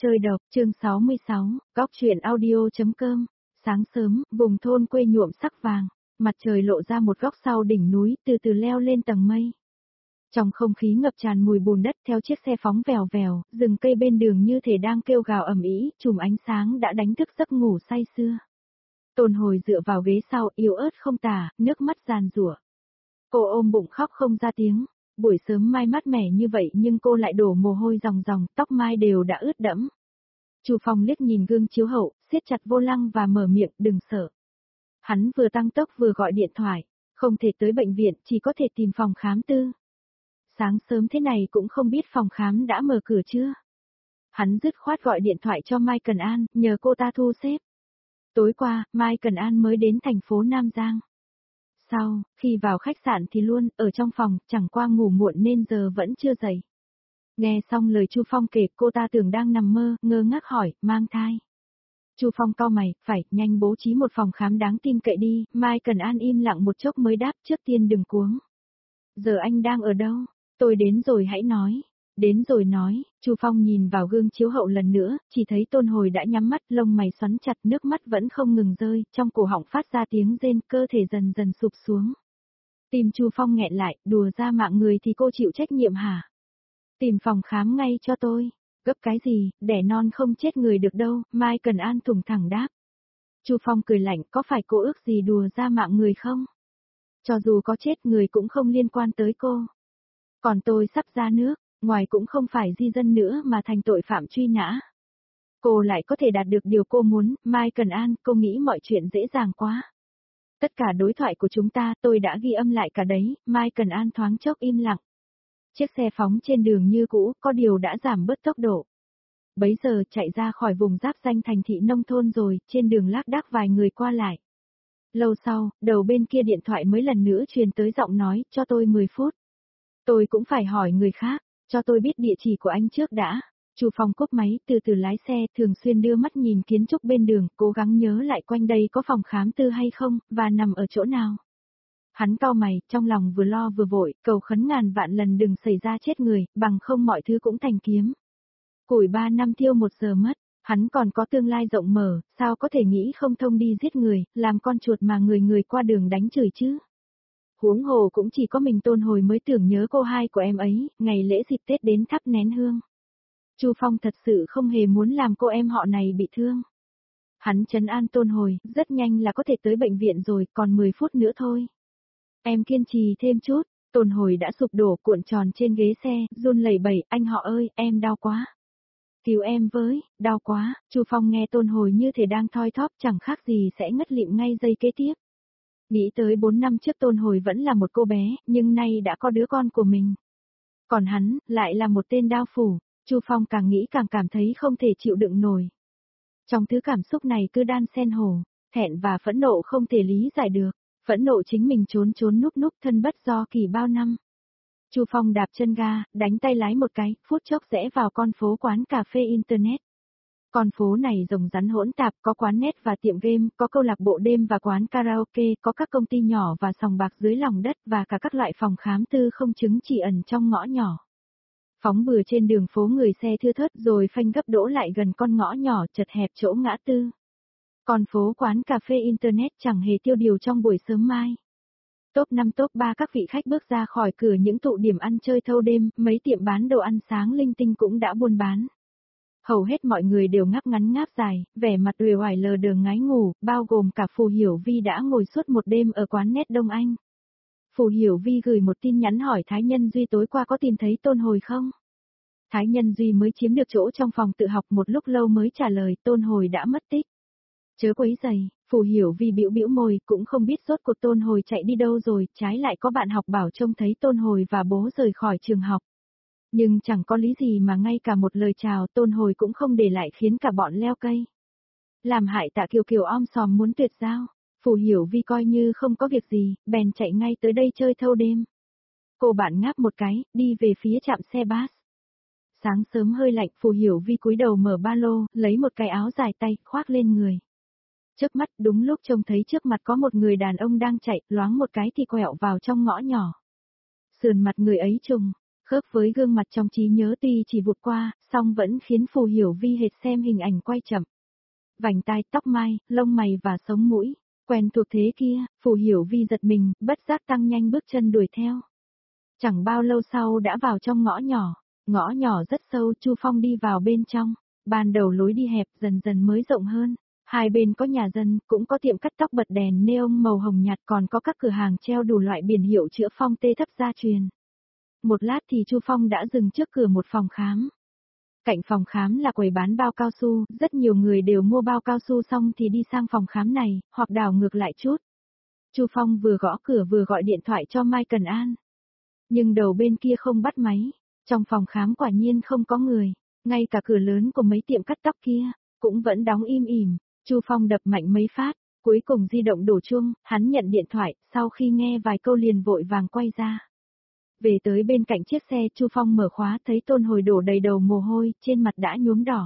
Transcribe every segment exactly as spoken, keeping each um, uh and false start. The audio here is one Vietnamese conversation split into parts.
Chơi độc, chương sáu mươi sáu, góc truyện audio.com. Sáng sớm, vùng thôn quê nhuộm sắc vàng, mặt trời lộ ra một góc sau đỉnh núi, từ từ leo lên tầng mây. Trong không khí ngập tràn mùi bùn đất theo chiếc xe phóng vèo vèo, rừng cây bên đường như thể đang kêu gào ầm ĩ, chùm ánh sáng đã đánh thức giấc ngủ say sưa. Tôn Hồi dựa vào ghế sau, yếu ớt không tả, nước mắt giàn giụa. Cô ôm bụng khóc không ra tiếng. Buổi sớm mai mát mẻ như vậy nhưng cô lại đổ mồ hôi ròng ròng, tóc mai đều đã ướt đẫm. Chu Phong liếc nhìn gương chiếu hậu, siết chặt vô lăng và mở miệng, đừng sợ. Hắn vừa tăng tốc vừa gọi điện thoại, không thể tới bệnh viện, chỉ có thể tìm phòng khám tư. Sáng sớm thế này cũng không biết phòng khám đã mở cửa chưa. Hắn dứt khoát gọi điện thoại cho Mai Cần An, nhờ cô ta thu xếp. Tối qua, Mai Cần An mới đến thành phố Nam Giang. Sau, khi vào khách sạn thì luôn, ở trong phòng, chẳng qua ngủ muộn nên giờ vẫn chưa dậy. Nghe xong lời Chu Phong kể, cô ta tưởng đang nằm mơ, ngơ ngác hỏi, mang thai. Chu Phong cau mày, phải, nhanh bố trí một phòng khám đáng tin cậy đi, Mai Cần An im lặng một chốc mới đáp, trước tiên đừng cuống. Giờ anh đang ở đâu? Tôi đến rồi hãy nói. Đến rồi nói, Chu Phong nhìn vào gương chiếu hậu lần nữa, chỉ thấy Tôn Hồi đã nhắm mắt, lông mày xoắn chặt, nước mắt vẫn không ngừng rơi, trong cổ họng phát ra tiếng rên, cơ thể dần dần sụp xuống. Tim Chu Phong nghẹn lại, đùa ra mạng người thì cô chịu trách nhiệm hả? Tìm phòng khám ngay cho tôi. Gấp cái gì, đẻ non không chết người được đâu, Mai Cần An thủng thẳng đáp. Chu Phong cười lạnh, có phải cô ước gì đùa ra mạng người không? Cho dù có chết người cũng không liên quan tới cô. Còn tôi sắp ra nước. Ngoài cũng không phải di dân nữa mà thành tội phạm truy nã. Cô lại có thể đạt được điều cô muốn, Mai Cần An, cô nghĩ mọi chuyện dễ dàng quá. Tất cả đối thoại của chúng ta tôi đã ghi âm lại cả đấy, Mai Cần An thoáng chốc im lặng. Chiếc xe phóng trên đường như cũ, có điều đã giảm bớt tốc độ. Bấy giờ chạy ra khỏi vùng giáp danh thành thị nông thôn rồi, trên đường lác đác vài người qua lại. Lâu sau, đầu bên kia điện thoại mới lần nữa truyền tới giọng nói, cho tôi mười phút. Tôi cũng phải hỏi người khác. Cho tôi biết địa chỉ của anh trước đã. Chu Phong cúp máy, từ từ lái xe, thường xuyên đưa mắt nhìn kiến trúc bên đường, cố gắng nhớ lại quanh đây có phòng khám tư hay không, và nằm ở chỗ nào. Hắn cau mày, trong lòng vừa lo vừa vội, cầu khấn ngàn vạn lần đừng xảy ra chết người, bằng không mọi thứ cũng thành kiếm. Củi ba năm thiêu một giờ mất, hắn còn có tương lai rộng mở, sao có thể nghĩ không thông đi giết người, làm con chuột mà người người qua đường đánh chửi chứ. Huống hồ cũng chỉ có mình Tôn Hồi mới tưởng nhớ cô hai của em ấy, ngày lễ dịp Tết đến thắp nén hương. Chu Phong thật sự không hề muốn làm cô em họ này bị thương. Hắn trấn an Tôn Hồi, rất nhanh là có thể tới bệnh viện rồi, còn mười phút nữa thôi. Em kiên trì thêm chút, Tôn Hồi đã sụp đổ cuộn tròn trên ghế xe, run lẩy bẩy, anh họ ơi, em đau quá. Cứu em với, đau quá, Chu Phong nghe Tôn Hồi như thể đang thoi thóp chẳng khác gì sẽ ngất lịm ngay giây kế tiếp. Nghĩ tới bốn năm trước Tôn Hồi vẫn là một cô bé, nhưng nay đã có đứa con của mình. Còn hắn, lại là một tên đao phủ, Chu Phong càng nghĩ càng cảm thấy không thể chịu đựng nổi. Trong thứ cảm xúc này cứ đan xen hổ, thẹn và phẫn nộ không thể lý giải được, phẫn nộ chính mình trốn trốn núp núp thân bất do kỳ bao năm. Chu Phong đạp chân ga, đánh tay lái một cái, phút chốc rẽ vào con phố quán cà phê Internet. Con phố này rồng rắn hỗn tạp, có quán net và tiệm game, có câu lạc bộ đêm và quán karaoke, có các công ty nhỏ và sòng bạc dưới lòng đất và cả các loại phòng khám tư không chứng chỉ ẩn trong ngõ nhỏ. Phóng bừa trên đường phố người xe thưa thớt rồi phanh gấp đỗ lại gần con ngõ nhỏ chật hẹp chỗ ngã tư. Con phố quán cà phê Internet chẳng hề tiêu điều trong buổi sớm mai. Top năm top ba các vị khách bước ra khỏi cửa những tụ điểm ăn chơi thâu đêm, mấy tiệm bán đồ ăn sáng linh tinh cũng đã buôn bán. Hầu hết mọi người đều ngáp ngắn ngáp dài, vẻ mặt uể oải lờ đờ ngái ngủ, bao gồm cả Phù Hiểu Vi đã ngồi suốt một đêm ở quán net Đông Anh. Phù Hiểu Vi gửi một tin nhắn hỏi Thái Nhân Duy tối qua có tìm thấy Tôn Hồi không? Thái Nhân Duy mới chiếm được chỗ trong phòng tự học một lúc lâu mới trả lời Tôn Hồi đã mất tích. Chớ quấy giày, Phù Hiểu Vi bĩu bĩu môi, cũng không biết rốt cuộc Tôn Hồi chạy đi đâu rồi, trái lại có bạn học bảo trông thấy Tôn Hồi và bố rời khỏi trường học. Nhưng chẳng có lý gì mà ngay cả một lời chào Tôn Hồi cũng không để lại khiến cả bọn leo cây. Làm hại Tạ Kiều Kiều om sòm muốn tuyệt giao, Phù Hiểu Vi coi như không có việc gì, bèn chạy ngay tới đây chơi thâu đêm. Cô bạn ngáp một cái, đi về phía trạm xe bus. Sáng sớm hơi lạnh, Phù Hiểu Vi cúi đầu mở ba lô, lấy một cái áo dài tay, khoác lên người. Chớp mắt đúng lúc trông thấy trước mặt có một người đàn ông đang chạy, loáng một cái thì quẹo vào trong ngõ nhỏ. Sườn mặt người ấy trùng. Khớp với gương mặt trong trí nhớ tuy chỉ vụt qua, song vẫn khiến Phù Hiểu Vi hệt xem hình ảnh quay chậm. Vành tai, tóc mai, lông mày và sống mũi, quen thuộc thế kia, Phù Hiểu Vi giật mình, bất giác tăng nhanh bước chân đuổi theo. Chẳng bao lâu sau đã vào trong ngõ nhỏ, ngõ nhỏ rất sâu, Chu Phong đi vào bên trong, ban đầu lối đi hẹp dần dần mới rộng hơn. Hai bên có nhà dân, cũng có tiệm cắt tóc bật đèn neon màu hồng nhạt, còn có các cửa hàng treo đủ loại biển hiệu chữa phong tê thấp gia truyền. Một lát thì Chu Phong đã dừng trước cửa một phòng khám. Cạnh phòng khám là quầy bán bao cao su, rất nhiều người đều mua bao cao su xong thì đi sang phòng khám này, hoặc đảo ngược lại chút. Chu Phong vừa gõ cửa vừa gọi điện thoại cho Mai Cần An. Nhưng đầu bên kia không bắt máy, trong phòng khám quả nhiên không có người, ngay cả cửa lớn của mấy tiệm cắt tóc kia, cũng vẫn đóng im ỉm. Chu Phong đập mạnh mấy phát, cuối cùng di động đổ chuông, hắn nhận điện thoại, sau khi nghe vài câu liền vội vàng quay ra. Về tới bên cạnh chiếc xe, Chu Phong mở khóa thấy Tôn Hồi đổ đầy đầu mồ hôi, trên mặt đã nhuốm đỏ.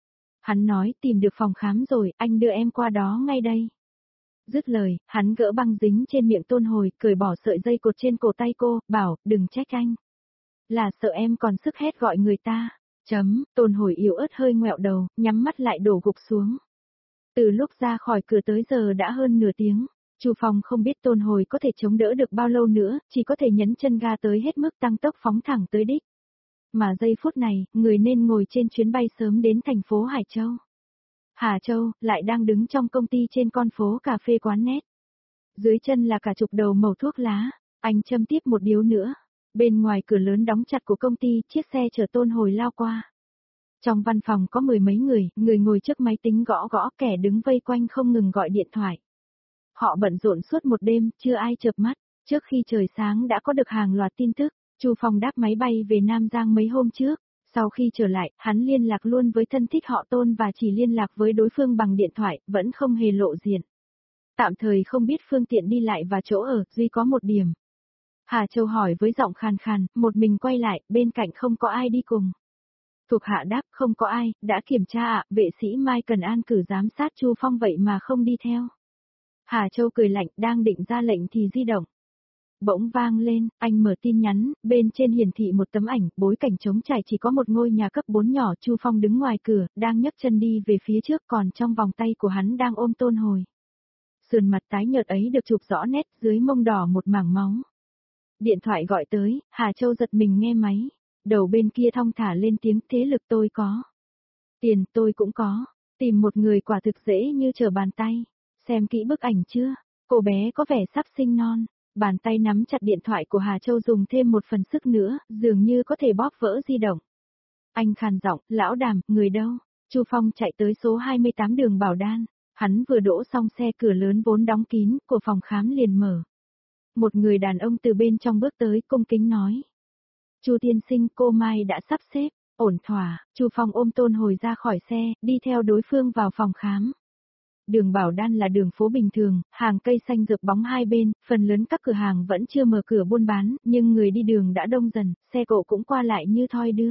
Hắn nói tìm được phòng khám rồi, anh đưa em qua đó ngay đây. Dứt lời, hắn gỡ băng dính trên miệng Tôn Hồi, cởi bỏ sợi dây cột trên cổ tay cô, bảo, đừng trách anh. Là sợ em còn sức hét gọi người ta. Chấm, Tôn Hồi yếu ớt hơi ngoẹo đầu, nhắm mắt lại đổ gục xuống. Từ lúc ra khỏi cửa tới giờ đã hơn nửa tiếng, Chu Phong không biết Tôn Hồi có thể chống đỡ được bao lâu nữa, chỉ có thể nhấn chân ga tới hết mức tăng tốc phóng thẳng tới đích. Mà giây phút này, người nên ngồi trên chuyến bay sớm đến thành phố Hải Châu. Hà Châu, lại đang đứng trong công ty trên con phố cà phê quán nét. Dưới chân là cả chục đầu mẩu thuốc lá, anh châm tiếp một điếu nữa. Bên ngoài cửa lớn đóng chặt của công ty, chiếc xe chở Tôn Hồi lao qua. Trong văn phòng có mười mấy người, người ngồi trước máy tính gõ gõ, kẻ đứng vây quanh không ngừng gọi điện thoại. Họ bận rộn suốt một đêm, chưa ai chợp mắt, trước khi trời sáng đã có được hàng loạt tin tức. Chu Phong đáp máy bay về Nam Giang mấy hôm trước, sau khi trở lại, hắn liên lạc luôn với thân thích họ Tôn và chỉ liên lạc với đối phương bằng điện thoại, vẫn không hề lộ diện. Tạm thời không biết phương tiện đi lại và chỗ ở, duy có một điểm. Hà Châu hỏi với giọng khàn khàn, một mình quay lại, bên cạnh không có ai đi cùng. Thuộc hạ đáp, không có ai, đã kiểm tra ạ, vệ sĩ Mai Cần An cử giám sát Chu Phong vậy mà không đi theo. Hà Châu cười lạnh, đang định ra lệnh thì di động. Bỗng vang lên, anh mở tin nhắn, bên trên hiển thị một tấm ảnh, bối cảnh trống trải chỉ có một ngôi nhà cấp bốn nhỏ, Chu Phong đứng ngoài cửa, đang nhấc chân đi về phía trước, còn trong vòng tay của hắn đang ôm Tôn Hồi. Sườn mặt tái nhợt ấy được chụp rõ nét, dưới mông đỏ một mảng máu. Điện thoại gọi tới, Hà Châu giật mình nghe máy. Đầu bên kia thong thả lên tiếng, thế lực tôi có. Tiền tôi cũng có. Tìm một người quả thực dễ như trở bàn tay. Xem kỹ bức ảnh chưa? Cô bé có vẻ sắp sinh non. Bàn tay nắm chặt điện thoại của Hà Châu dùng thêm một phần sức nữa, dường như có thể bóp vỡ di động. Anh khàn giọng, lão Đàm, người đâu? Chu Phong chạy tới số hai mươi tám đường Bảo Đan. Hắn vừa đỗ xong xe, cửa lớn vốn đóng kín của phòng khám liền mở. Một người đàn ông từ bên trong bước tới, cung kính nói. Chu tiên sinh, cô Mai đã sắp xếp, ổn thỏa. Chu Phong ôm Tôn Hồi ra khỏi xe, đi theo đối phương vào phòng khám. Đường Bảo Đan là đường phố bình thường, hàng cây xanh rực bóng hai bên, phần lớn các cửa hàng vẫn chưa mở cửa buôn bán, nhưng người đi đường đã đông dần, xe cộ cũng qua lại như thoi đưa.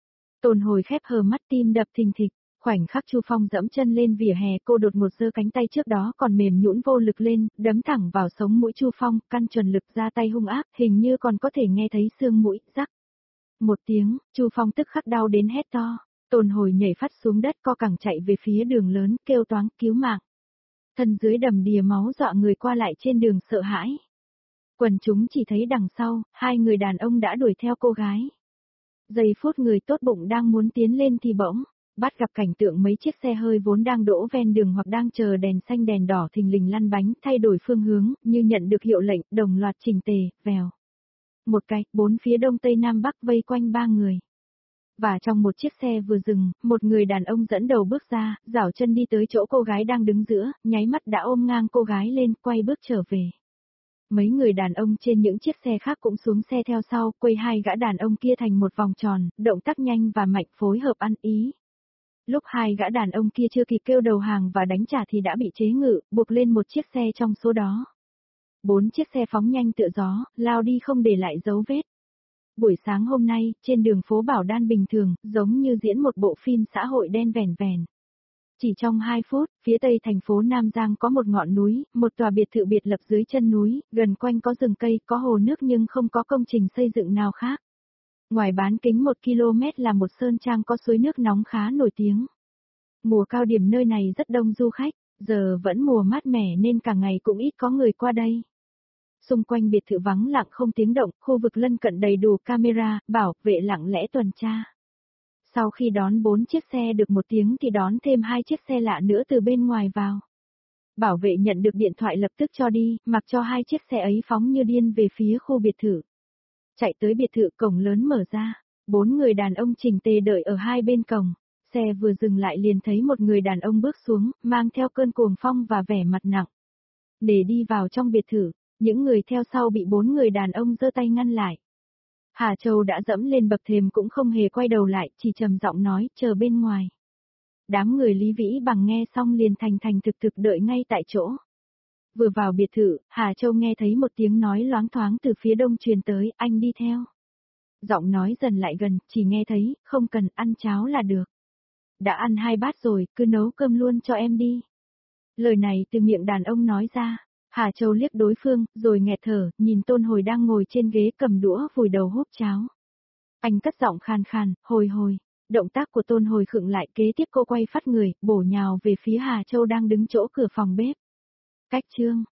Tôn Hồi khép hờ mắt, tim đập thình thịch, khoảnh khắc Chu Phong dẫm chân lên vỉa hè, cô đột ngột giơ cánh tay trước đó còn mềm nhũn vô lực lên, đấm thẳng vào sống mũi Chu Phong, căn chuẩn lực ra tay hung ác, hình như còn có thể nghe thấy xương mũi, rắc. Một tiếng, Chu Phong tức khắc đau đến hét to. Tôn Hồi nhảy phát xuống đất, co cẳng chạy về phía đường lớn, kêu toáng, cứu mạng. Thân dưới đầm đìa máu dọa người qua lại trên đường sợ hãi. Quần chúng chỉ thấy đằng sau, hai người đàn ông đã đuổi theo cô gái. Giây phút người tốt bụng đang muốn tiến lên thì bỗng, bắt gặp cảnh tượng mấy chiếc xe hơi vốn đang đỗ ven đường hoặc đang chờ đèn xanh đèn đỏ thình lình lăn bánh, thay đổi phương hướng, như nhận được hiệu lệnh, đồng loạt chỉnh tề, vèo. Một cái, bốn phía đông tây nam bắc vây quanh ba người. Và trong một chiếc xe vừa dừng, một người đàn ông dẫn đầu bước ra, giảo chân đi tới chỗ cô gái đang đứng giữa, nháy mắt đã ôm ngang cô gái lên, quay bước trở về. Mấy người đàn ông trên những chiếc xe khác cũng xuống xe theo sau, quay hai gã đàn ông kia thành một vòng tròn, động tác nhanh và mạnh phối hợp ăn ý. Lúc hai gã đàn ông kia chưa kịp kêu đầu hàng và đánh trả thì đã bị chế ngự, buộc lên một chiếc xe trong số đó. Bốn chiếc xe phóng nhanh tựa gió, lao đi không để lại dấu vết. Buổi sáng hôm nay, trên đường phố Bảo Đan bình thường, giống như diễn một bộ phim xã hội đen vẻn vẻn. Chỉ trong hai phút, phía tây thành phố Nam Giang có một ngọn núi, một tòa biệt thự biệt lập dưới chân núi, gần quanh có rừng cây, có hồ nước nhưng không có công trình xây dựng nào khác. Ngoài bán kính một ki lô mét là một sơn trang có suối nước nóng khá nổi tiếng. Mùa cao điểm nơi này rất đông du khách, giờ vẫn mùa mát mẻ nên cả ngày cũng ít có người qua đây. Xung quanh biệt thự vắng lặng không tiếng động, khu vực lân cận đầy đủ camera, bảo vệ lặng lẽ tuần tra. Sau khi đón bốn chiếc xe được một tiếng thì đón thêm hai chiếc xe lạ nữa từ bên ngoài vào. Bảo vệ nhận được điện thoại lập tức cho đi, mặc cho hai chiếc xe ấy phóng như điên về phía khu biệt thự. Chạy tới biệt thự, cổng lớn mở ra, bốn người đàn ông chỉnh tề đợi ở hai bên cổng. Xe vừa dừng lại liền thấy một người đàn ông bước xuống, mang theo cơn cuồng phong và vẻ mặt nặng. Để đi vào trong biệt thự, những người theo sau bị bốn người đàn ông giơ tay ngăn lại. Hà Châu đã dẫm lên bậc thềm cũng không hề quay đầu lại, chỉ trầm giọng nói, chờ bên ngoài. Đám người Lý Vĩ Bằng nghe xong liền thành thành thực thực đợi ngay tại chỗ. Vừa vào biệt thự, Hà Châu nghe thấy một tiếng nói loáng thoáng từ phía đông truyền tới, anh đi theo. Giọng nói dần lại gần, chỉ nghe thấy, không cần, ăn cháo là được. Đã ăn hai bát rồi, cứ nấu cơm luôn cho em đi. Lời này từ miệng đàn ông nói ra. Hà Châu liếc đối phương, rồi nghẹt thở, nhìn Tôn Hồi đang ngồi trên ghế cầm đũa vùi đầu húp cháo. Anh cất giọng khàn khàn, hồi hồi. Động tác của Tôn Hồi khựng lại, kế tiếp cô quay phát người, bổ nhào về phía Hà Châu đang đứng chỗ cửa phòng bếp. Cách chương.